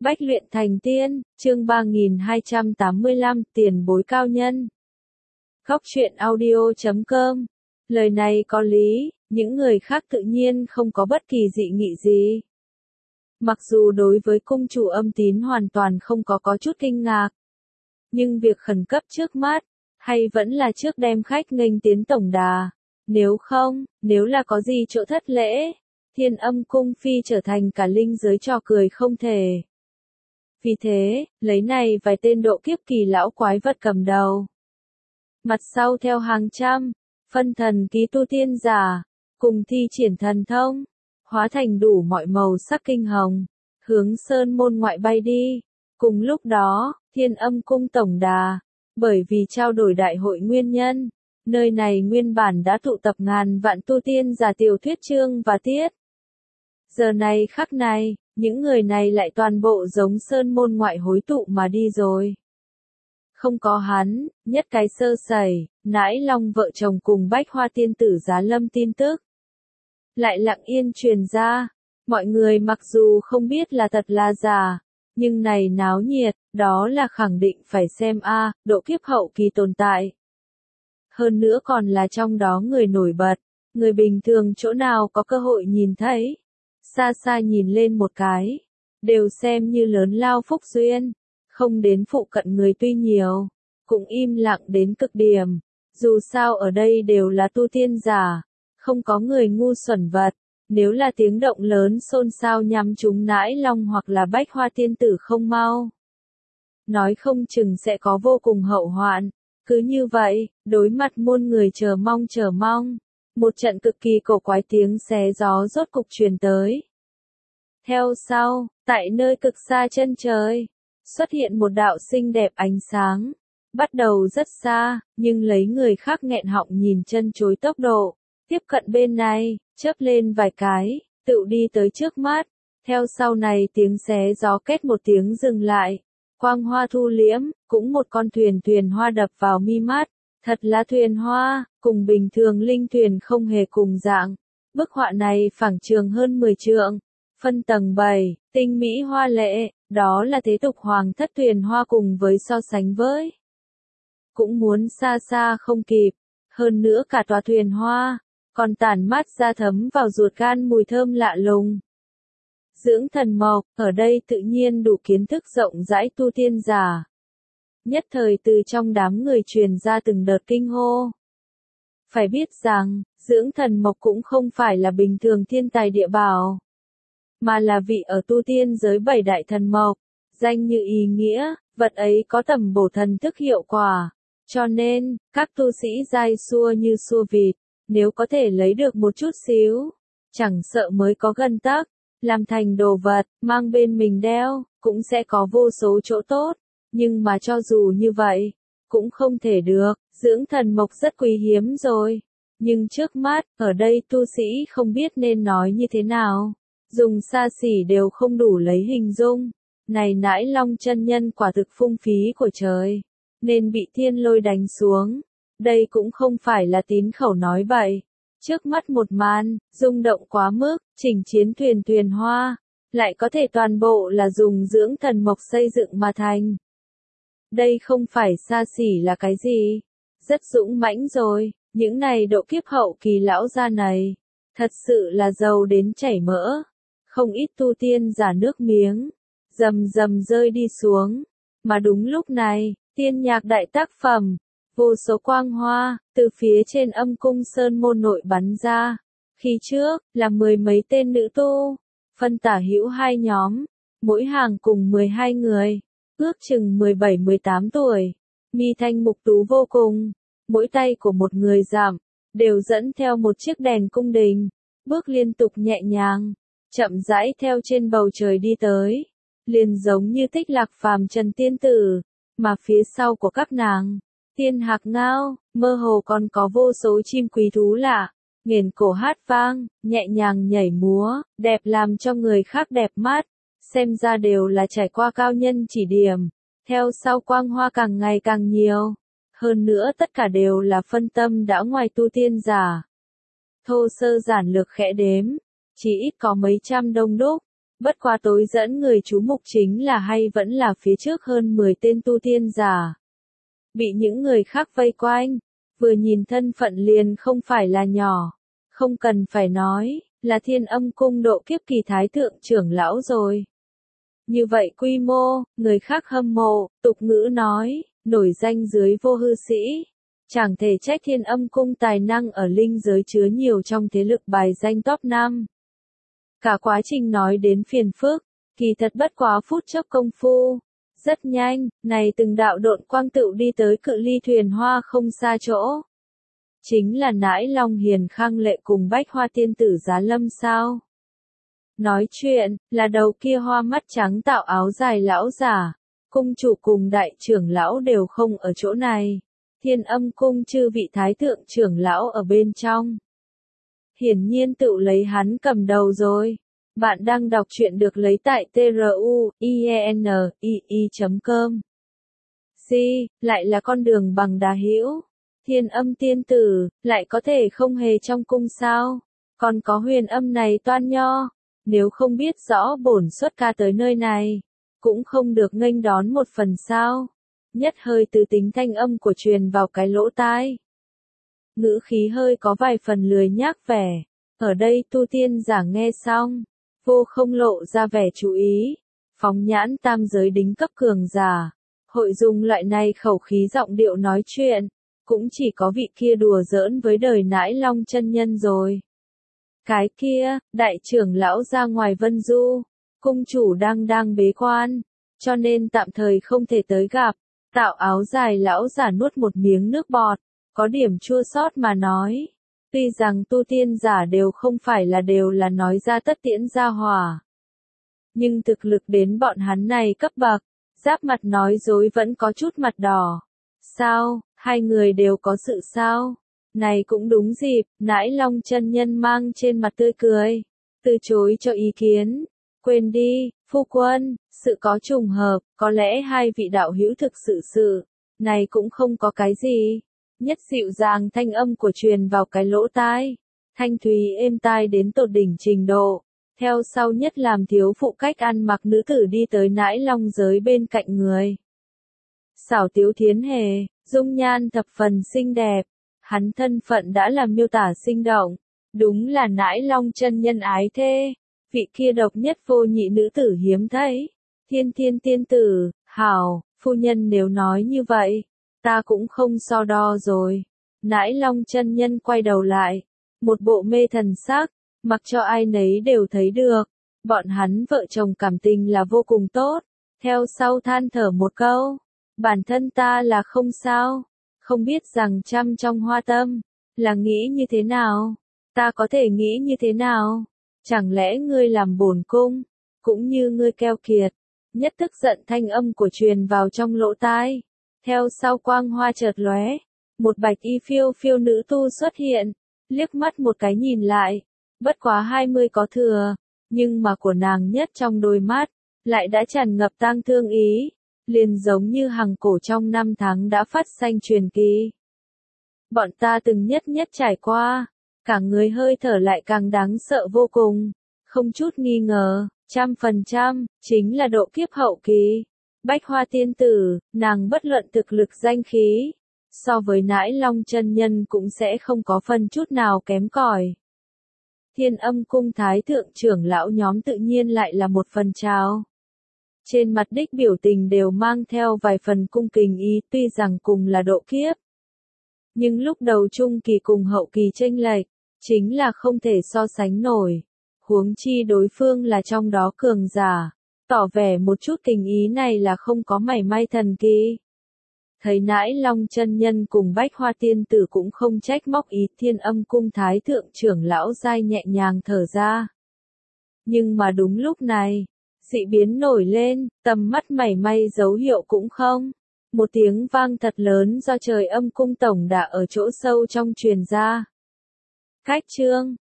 Bách luyện thành tiên, chương 3285, tiền bối cao nhân. Góc truyện audio.com. Lời này có lý, những người khác tự nhiên không có bất kỳ dị nghị gì. Mặc dù đối với cung chủ Âm Tín hoàn toàn không có chút kinh ngạc. Nhưng việc khẩn cấp trước mắt, hay vẫn là trước đem khách nghênh tiến tổng đà. Nếu là có gì chỗ thất lễ, Thiên Âm cung phi trở thành cả linh giới trò cười không thể. Vì thế, lấy này vài tên độ kiếp kỳ lão quái vật cầm đầu. Mặt sau theo hàng trăm, phân thần ký tu tiên giả, cùng thi triển thần thông, hóa thành đủ mọi màu sắc kinh hồng, hướng sơn môn ngoại bay đi. Cùng lúc đó, Thiên Âm cung tổng đà, bởi vì trao đổi đại hội nguyên nhân, nơi này nguyên bản đã tụ tập ngàn vạn tu tiên giả tiểu thuyết chương và tiết. Giờ này khắc này, những người này lại toàn bộ giống sơn môn ngoại hối tụ mà đi rồi. Không có hắn, nhất cái sơ sẩy, Nãi Long vợ chồng cùng Bách Hoa tiên tử giá lâm tin tức. Lại lặng yên truyền ra, mọi người mặc dù không biết là thật là giả, nhưng này náo nhiệt, đó là khẳng định phải xem độ kiếp hậu kỳ tồn tại. Hơn nữa còn là trong đó người nổi bật, người bình thường chỗ nào có cơ hội nhìn thấy. Xa xa nhìn lên một cái, đều xem như lớn lao phúc duyên, không đến phụ cận người tuy nhiều, cũng im lặng đến cực điểm, dù sao ở đây đều là tu tiên giả, không có người ngu xuẩn vật, nếu là tiếng động lớn xôn xao nhằm chúng Nãi Long hoặc là Bách Hoa tiên tử không mau. Nói không chừng sẽ có vô cùng hậu hoạn, cứ như vậy, đối mặt muôn người chờ mong. Một trận cực kỳ cổ quái tiếng xé gió rốt cục truyền tới. Theo sau, tại nơi cực xa chân trời, xuất hiện một đạo xinh đẹp ánh sáng. Bắt đầu rất xa, nhưng lấy người khác nghẹn họng nhìn chân chối tốc độ. Tiếp cận bên này, chớp lên vài cái, tự đi tới trước mắt. Theo sau này tiếng xé gió két một tiếng dừng lại. Quang hoa thu liễm, cũng một con thuyền hoa đập vào mi mắt. Thật là thuyền hoa, cùng bình thường linh thuyền không hề cùng dạng. Bức họa này phẳng trường hơn 10 trượng, phân tầng 7, tinh mỹ hoa lệ, đó là thế tục hoàng thất thuyền hoa cùng với so sánh với. Cũng muốn xa xa không kịp, hơn nữa cả tòa thuyền hoa, còn tản mát ra thấm vào ruột gan mùi thơm lạ lùng. Dưỡng thần mộc, ở đây tự nhiên đủ kiến thức rộng rãi tu tiên giả. Nhất thời từ trong đám người truyền ra từng đợt kinh hô. Phải biết rằng, dưỡng thần mộc cũng không phải là bình thường thiên tài địa bảo, mà là vị ở tu tiên giới 7 đại thần mộc, danh như ý nghĩa, vật ấy có tầm bổ thần thức hiệu quả. Cho nên, các tu sĩ giai xua như xua vịt, nếu có thể lấy được một chút xíu, chẳng sợ mới có gần tấc, làm thành đồ vật, mang bên mình đeo, cũng sẽ có vô số chỗ tốt. Nhưng mà cho dù như vậy, cũng không thể được, dưỡng thần mộc rất quý hiếm rồi. Nhưng trước mắt, ở đây tu sĩ không biết nên nói như thế nào. Dùng xa xỉ đều không đủ lấy hình dung. Này Nãi Long chân nhân quả thực phung phí của trời, nên bị thiên lôi đánh xuống. Đây cũng không phải là tín khẩu nói bậy. Trước mắt một màn, rung động quá mức, chỉnh chiến thuyền hoa, lại có thể toàn bộ là dùng dưỡng thần mộc xây dựng mà thành. Đây không phải xa xỉ là cái gì? Rất dũng mãnh rồi, những này độ kiếp hậu kỳ lão gia này, thật sự là giàu đến chảy mỡ. Không ít tu tiên giả nước miếng, rầm rơi đi xuống. Mà đúng lúc này, tiên nhạc đại tác phẩm, vô số quang hoa, từ phía trên Âm cung sơn môn nội bắn ra. Khi trước, là 10 mấy tên nữ tu, phân tả hữu hai nhóm, mỗi hàng cùng 12 người. Ước chừng 17-18 tuổi, mi thanh mục tú vô cùng, mỗi tay của một người giảm, đều dẫn theo một chiếc đèn cung đình, bước liên tục nhẹ nhàng, chậm rãi theo trên bầu trời đi tới, liền giống như Tích Lạc phàm trần tiên tử, mà phía sau của các nàng, tiên hạc ngao, mơ hồ còn có vô số chim quý thú lạ, nghiền cổ hát vang, nhẹ nhàng nhảy múa, đẹp làm cho người khác đẹp mắt. Xem ra đều là trải qua cao nhân chỉ điểm, theo sau quang hoa càng ngày càng nhiều. Hơn nữa tất cả đều là phân tâm đã ngoài tu tiên giả. Thô sơ giản lược khẽ đếm, chỉ ít có mấy trăm đông đúc, Bất quá tối dẫn người chú mục chính là hay vẫn là phía trước hơn 10 tên tu tiên giả. Bị những người khác vây quanh, vừa nhìn thân phận liền không phải là nhỏ. Không cần phải nói, là Thiên Âm cung độ kiếp kỳ thái thượng trưởng lão rồi. Như vậy quy mô, người khác hâm mộ, tục ngữ nói, nổi danh dưới vô hư sĩ. Chẳng thể trách Thiên Âm cung tài năng ở linh giới chứa nhiều trong thế lực bài danh top 5. Cả quá trình nói đến phiền phức, kỳ thật bất quá phút chốc công phu. Rất nhanh, này từng đạo độn quang tựu đi tới cự ly thuyền hoa không xa chỗ. Chính là Nãi Long Hiền Khang Lệ cùng Bách Hoa tiên tử Giá Lâm sao. Nói chuyện, là đầu kia hoa mắt trắng tạo áo dài lão giả. Cung chủ cùng đại trưởng lão đều không ở chỗ này. Thiên Âm cung chư vị thái thượng trưởng lão ở bên trong. Hiển nhiên tự lấy hắn cầm đầu rồi. Bạn đang đọc truyện được lấy tại truyenii.com. Lại là con đường bằng đá hữu. Thiên Âm tiên tử, lại có thể không hề trong cung sao? Còn có Huyền Âm này toan nho. Nếu không biết rõ bổn xuất ca tới nơi này, cũng không được nghênh đón một phần sao. Nhất hơi từ tính thanh âm của truyền vào cái lỗ tai. Ngữ khí hơi có vài phần lười nhác vẻ. Ở đây tu tiên giả nghe xong, vô không lộ ra vẻ chú ý. Phóng nhãn tam giới đính cấp cường giả. Hội dùng loại này khẩu khí giọng điệu nói chuyện. Cũng chỉ có vị kia đùa giỡn với đời Nãi Long chân nhân rồi. Cái kia, đại trưởng lão ra ngoài Vân Du. Cung chủ đang bế quan. Cho nên tạm thời không thể tới gặp. Tạo áo dài lão giả nuốt một miếng nước bọt. Có điểm chua xót mà nói. Tuy rằng tu tiên giả đều không phải là đều là nói ra tất tiễn ra hòa. Nhưng thực lực đến bọn hắn này cấp bậc. Giáp mặt nói dối vẫn có chút mặt đỏ. Sao, hai người đều có sự sao? Này cũng đúng dịp, Nãi Long chân nhân mang trên mặt tươi cười. Từ chối cho ý kiến. Quên đi, phu quân, sự có trùng hợp, có lẽ hai vị đạo hữu thực sự. Này cũng không có cái gì. Nhất dịu dàng thanh âm của truyền vào cái lỗ tai. Thanh thúy êm tai đến tột đỉnh trình độ. Theo sau nhất làm thiếu phụ cách ăn mặc nữ tử đi tới Nãi Long giới bên cạnh người. Xảo tiếu thiến hề, dung nhan thập phần xinh đẹp. Hắn thân phận đã làm miêu tả sinh động. Đúng là Nãi Long chân nhân ái thê. Vị kia độc nhất vô nhị nữ tử hiếm thấy. Thiên tiên tử, hảo, phu nhân nếu nói như vậy, ta cũng không so đo rồi. Nãi Long chân nhân quay đầu lại. Một bộ mê thần sắc, mặc cho ai nấy đều thấy được. Bọn hắn vợ chồng cảm tình là vô cùng tốt. Theo sau than thở một câu. Bản thân ta là không sao. Không biết rằng trăm trong hoa tâm, là nghĩ như thế nào? Ta có thể nghĩ như thế nào? Chẳng lẽ ngươi làm bổn cung, cũng như ngươi keo kiệt? Nhất tức giận thanh âm của truyền vào trong lỗ tai. Theo sau quang hoa chợt lóe, một bạch y phiêu phiêu nữ tu xuất hiện, liếc mắt một cái nhìn lại, bất quá 20 có thừa, nhưng mà của nàng nhất trong đôi mắt, lại đã tràn ngập tang thương ý. Liền giống như hằng cổ trong năm tháng đã phát sanh truyền kỳ. Bọn ta từng nhất trải qua, cả người hơi thở lại càng đáng sợ vô cùng, không chút nghi ngờ, 100%, chính là độ kiếp hậu kỳ. Bách Hoa tiên tử, nàng bất luận thực lực danh khí, so với Nãi Long chân nhân cũng sẽ không có phần chút nào kém cỏi. Thiên Âm cung thái thượng trưởng lão nhóm tự nhiên lại là một phần chào. Trên mặt đích biểu tình đều mang theo vài phần cung kính ý, tuy rằng cùng là độ kiếp. Nhưng lúc đầu trung kỳ cùng hậu kỳ chênh lệch, chính là không thể so sánh nổi. Huống chi đối phương là trong đó cường giả, tỏ vẻ một chút tình ý này là không có mảy may thần kỳ. Thấy Nãi Long chân nhân cùng Bách Hoa tiên tử cũng không trách móc ý, Thiên Âm cung thái thượng trưởng lão dai nhẹ nhàng thở ra. Nhưng mà đúng lúc này, dị biến nổi lên, tầm mắt mảy may dấu hiệu cũng không. Một tiếng vang thật lớn do Trời Âm cung tổng đả ở chỗ sâu trong truyền ra. Khách chương,